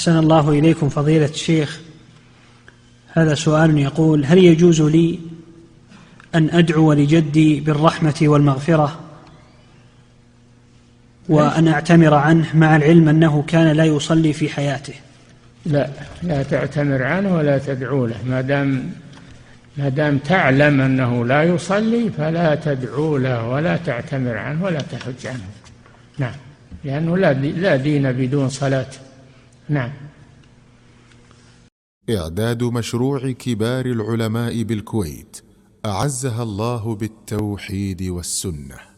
أحسن الله إليكم فضيلة الشيخ. هذا سؤال يقول: هل يجوز لي أن أدعو لجدي بالرحمة والمغفرة وأن أعتمر عنه مع العلم أنه كان لا يصلي في حياته؟ لا تعتمر عنه ولا تدعو له، ما دام تعلم أنه لا يصلي فلا تدعو له ولا تعتمر عنه ولا تحج عنه. نعم، لأنه لا دين بدون صلاة. نعم. إعداد مشروع كبار العلماء بالكويت أعزها الله بالتوحيد والسنة.